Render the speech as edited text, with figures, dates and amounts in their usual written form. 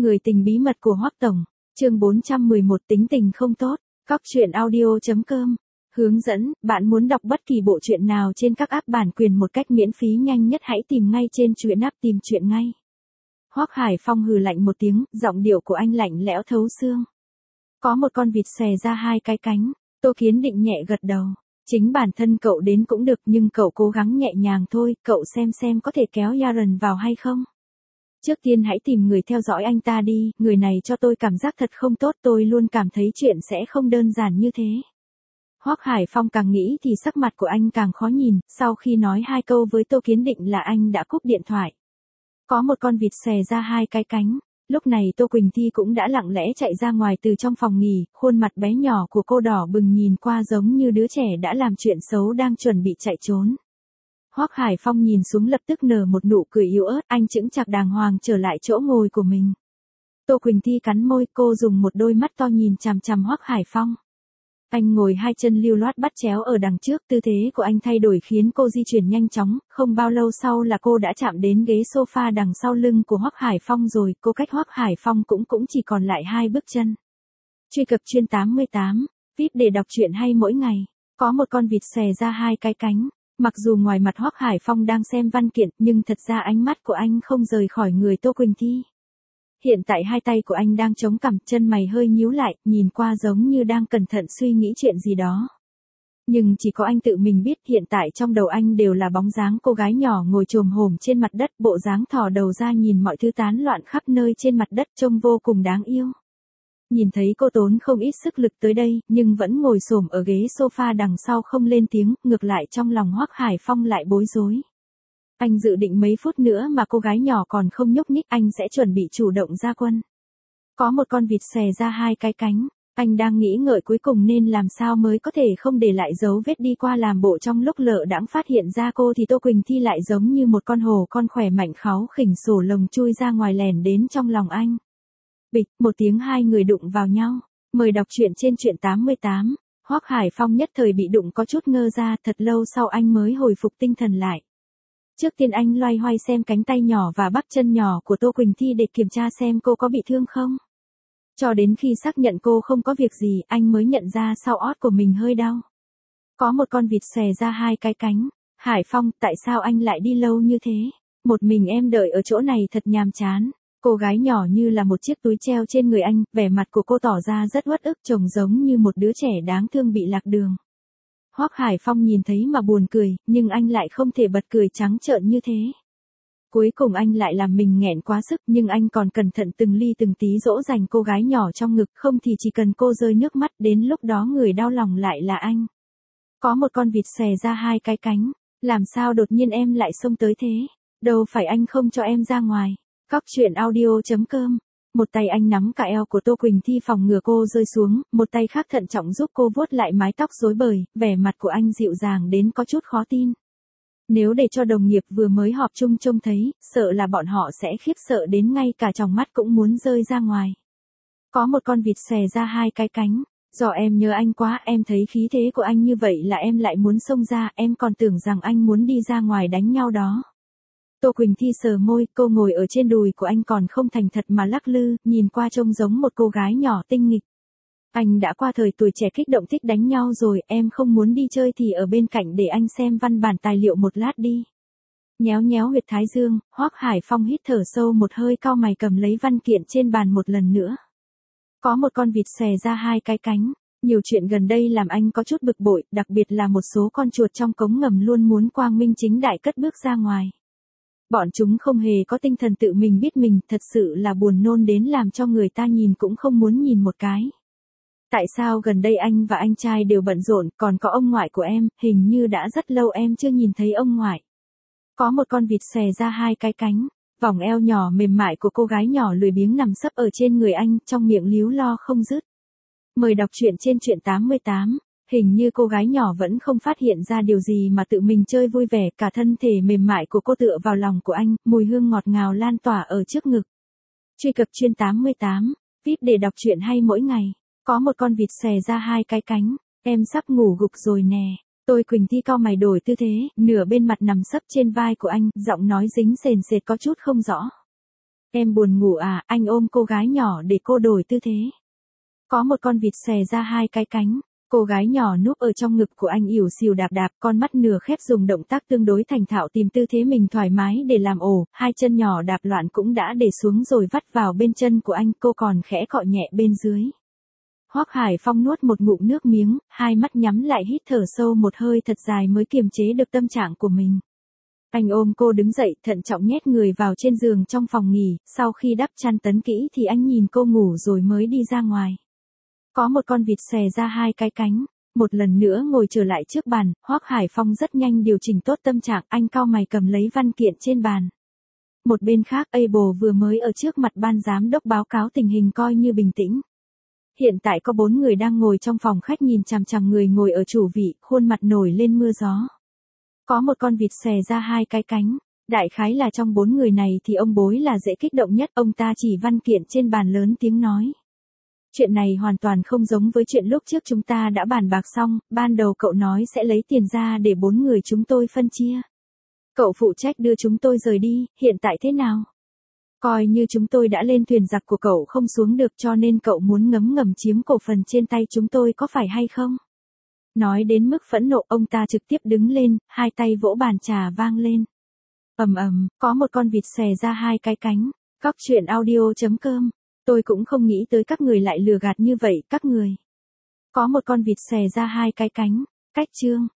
Người tình bí mật của Hoắc Tổng, chương 411 tính tình không tốt, Cóc truyện audio.com. Hướng dẫn, bạn muốn đọc bất kỳ bộ truyện nào trên các app bản quyền một cách miễn phí nhanh nhất hãy tìm ngay trên truyện app tìm truyện ngay. Hoắc Hải Phong hừ lạnh một tiếng, giọng điệu của anh lạnh lẽo thấu xương. Có một con vịt xòe ra hai cái cánh, Tô Kiến Định nhẹ gật đầu. Chính bản thân cậu đến cũng được nhưng cậu cố gắng nhẹ nhàng thôi, cậu xem có thể kéo Yaren vào hay không. Trước tiên hãy tìm người theo dõi anh ta đi, người này cho tôi cảm giác thật không tốt, tôi luôn cảm thấy chuyện sẽ không đơn giản như thế. Hoắc Hải Phong càng nghĩ thì sắc mặt của anh càng khó nhìn, sau khi nói hai câu với Tô Kiến Định là anh đã cúp điện thoại. Có một con vịt xòe ra hai cái cánh, lúc này Tô Quỳnh Thi cũng đã lặng lẽ chạy ra ngoài từ trong phòng nghỉ, khuôn mặt bé nhỏ của cô đỏ bừng nhìn qua giống như đứa trẻ đã làm chuyện xấu đang chuẩn bị chạy trốn. Hoắc Hải Phong nhìn xuống lập tức nở một nụ cười yếu ớt, anh chững chạc đàng hoàng trở lại chỗ ngồi của mình. Tô Quỳnh Thi cắn môi, cô dùng một đôi mắt to nhìn chằm chằm Hoắc Hải Phong. Anh ngồi hai chân lưu loát bắt chéo ở đằng trước, tư thế của anh thay đổi khiến cô di chuyển nhanh chóng, không bao lâu sau là cô đã chạm đến ghế sofa đằng sau lưng của Hoắc Hải Phong rồi, cô cách Hoắc Hải Phong cũng chỉ còn lại 2 bước chân. Truy cập chuyên 88, VIP để đọc truyện hay mỗi ngày. Có một con vịt xòe ra hai cái cánh. Mặc dù ngoài mặt Hoắc Hải Phong đang xem văn kiện, nhưng thật ra ánh mắt của anh không rời khỏi người Tô Quỳnh Thi. Hiện tại hai tay của anh đang chống cằm, chân mày hơi nhíu lại, nhìn qua giống như đang cẩn thận suy nghĩ chuyện gì đó. Nhưng chỉ có anh tự mình biết hiện tại trong đầu anh đều là bóng dáng cô gái nhỏ ngồi chồm hổm trên mặt đất, bộ dáng thò đầu ra nhìn mọi thứ tán loạn khắp nơi trên mặt đất trông vô cùng đáng yêu. Nhìn thấy cô tốn không ít sức lực tới đây, nhưng vẫn ngồi xổm ở ghế sofa đằng sau không lên tiếng, ngược lại trong lòng Hoắc Hải Phong lại bối rối. Anh dự định mấy phút nữa mà cô gái nhỏ còn không nhúc nhích anh sẽ chuẩn bị chủ động ra quân. Có một con vịt xòe ra hai cái cánh, anh đang nghĩ ngợi cuối cùng nên làm sao mới có thể không để lại dấu vết đi qua làm bộ trong lúc lợ đãng phát hiện ra cô thì Tô Quỳnh Thi lại giống như một con hổ con khỏe mạnh kháu khỉnh sổ lồng chui ra ngoài lèn đến trong lòng anh. Bịch, một tiếng hai người đụng vào nhau. Mời đọc truyện trên truyện 88. Hoắc Hải Phong nhất thời bị đụng có chút ngơ ra, thật lâu sau anh mới hồi phục tinh thần lại. Trước tiên anh loay hoay xem cánh tay nhỏ và bắp chân nhỏ của Tô Quỳnh Thi để kiểm tra xem cô có bị thương không. Cho đến khi xác nhận cô không có việc gì, anh mới nhận ra sau ót của mình hơi đau. Có một con vịt xòe ra hai cái cánh. Hải Phong, tại sao anh lại đi lâu như thế? Một mình em đợi ở chỗ này thật nhàm chán. Cô gái nhỏ như là một chiếc túi treo trên người anh, vẻ mặt của cô tỏ ra rất uất ức, trông giống như một đứa trẻ đáng thương bị lạc đường. Hoắc Hải Phong nhìn thấy mà buồn cười, nhưng anh lại không thể bật cười trắng trợn như thế. Cuối cùng anh lại làm mình nghẹn quá sức, nhưng anh còn cẩn thận từng ly từng tí dỗ dành cô gái nhỏ trong ngực, không thì chỉ cần cô rơi nước mắt đến lúc đó người đau lòng lại là anh. Có một con vịt xòe ra hai cái cánh, làm sao đột nhiên em lại xông tới thế? Đâu phải anh không cho em ra ngoài. Cóc truyện audio.com. Một tay anh nắm cả eo của Tô Quỳnh Thi phòng ngừa cô rơi xuống, một tay khác thận trọng giúp cô vuốt lại mái tóc rối bời, vẻ mặt của anh dịu dàng đến có chút khó tin. Nếu để cho đồng nghiệp vừa mới họp chung trông thấy, sợ là bọn họ sẽ khiếp sợ đến ngay cả tròng mắt cũng muốn rơi ra ngoài. Có một con vịt xòe ra hai cái cánh, do em nhớ anh quá, em thấy khí thế của anh như vậy là em lại muốn xông ra, em còn tưởng rằng anh muốn đi ra ngoài đánh nhau đó. Tô Quỳnh Thi sờ môi, cô ngồi ở trên đùi của anh còn không thành thật mà lắc lư, nhìn qua trông giống một cô gái nhỏ tinh nghịch. Anh đã qua thời tuổi trẻ kích động thích đánh nhau rồi, em không muốn đi chơi thì ở bên cạnh để anh xem văn bản tài liệu một lát đi. Nhéo nhéo huyệt thái dương, Hoắc Hải Phong hít thở sâu một hơi cau mày cầm lấy văn kiện trên bàn một lần nữa. Có một con vịt xòe ra hai cái cánh. Nhiều chuyện gần đây làm anh có chút bực bội, đặc biệt là một số con chuột trong cống ngầm luôn muốn quang minh chính đại cất bước ra ngoài. Bọn chúng không hề có tinh thần tự mình biết mình, thật sự là buồn nôn đến làm cho người ta nhìn cũng không muốn nhìn một cái. Tại sao gần đây anh và anh trai đều bận rộn, còn có ông ngoại của em, hình như đã rất lâu em chưa nhìn thấy ông ngoại. Có một con vịt xòe ra hai cái cánh, vòng eo nhỏ mềm mại của cô gái nhỏ lười biếng nằm sấp ở trên người anh, trong miệng líu lo không dứt. Mời đọc truyện trên truyện 88. Hình như cô gái nhỏ vẫn không phát hiện ra điều gì mà tự mình chơi vui vẻ, cả thân thể mềm mại của cô tựa vào lòng của anh, mùi hương ngọt ngào lan tỏa ở trước ngực. Truy cập chuyên 88, VIP để đọc truyện hay mỗi ngày. Có một con vịt xòe ra hai cái cánh, em sắp ngủ gục rồi nè. Tôi Quỳnh Thi cau mày đổi tư thế, nửa bên mặt nằm sấp trên vai của anh, giọng nói dính sền sệt có chút không rõ. Em buồn ngủ à, anh ôm cô gái nhỏ để cô đổi tư thế. Có một con vịt xòe ra hai cái cánh. Cô gái nhỏ núp ở trong ngực của anh ỉu xìu đạp đạp, con mắt nửa khép dùng động tác tương đối thành thạo tìm tư thế mình thoải mái để làm ổ, hai chân nhỏ đạp loạn cũng đã để xuống rồi vắt vào bên chân của anh, cô còn khẽ cọ nhẹ bên dưới. Hoắc Hải Phong nuốt một ngụm nước miếng, hai mắt nhắm lại hít thở sâu một hơi thật dài mới kiềm chế được tâm trạng của mình. Anh ôm cô đứng dậy, thận trọng nhét người vào trên giường trong phòng nghỉ, sau khi đắp chăn tấn kỹ thì anh nhìn cô ngủ rồi mới đi ra ngoài. Có một con vịt xòe ra hai cái cánh, một lần nữa ngồi trở lại trước bàn, Hoắc Hải Phong rất nhanh điều chỉnh tốt tâm trạng, anh cau mày cầm lấy văn kiện trên bàn. Một bên khác Able vừa mới ở trước mặt ban giám đốc báo cáo tình hình coi như bình tĩnh. Hiện tại có 4 người đang ngồi trong phòng khách nhìn chằm chằm người ngồi ở chủ vị, khuôn mặt nổi lên mưa gió. Có một con vịt xòe ra hai cái cánh, đại khái là trong 4 người này thì ông Bối là dễ kích động nhất, ông ta chỉ văn kiện trên bàn lớn tiếng nói. Chuyện này hoàn toàn không giống với chuyện lúc trước chúng ta đã bàn bạc xong, ban đầu cậu nói sẽ lấy tiền ra để 4 người chúng tôi phân chia. Cậu phụ trách đưa chúng tôi rời đi, hiện tại thế nào? Coi như chúng tôi đã lên thuyền giặc của cậu không xuống được cho nên cậu muốn ngấm ngầm chiếm cổ phần trên tay chúng tôi có phải hay không? Nói đến mức phẫn nộ ông ta trực tiếp đứng lên, hai tay vỗ bàn trà vang lên. Ầm ầm, có một con vịt xòe ra hai cái cánh. Cóc truyện audio.com. Tôi cũng không nghĩ tới các người lại lừa gạt như vậy, các người. Có một con vịt xòe ra hai cái cánh. Cách chương.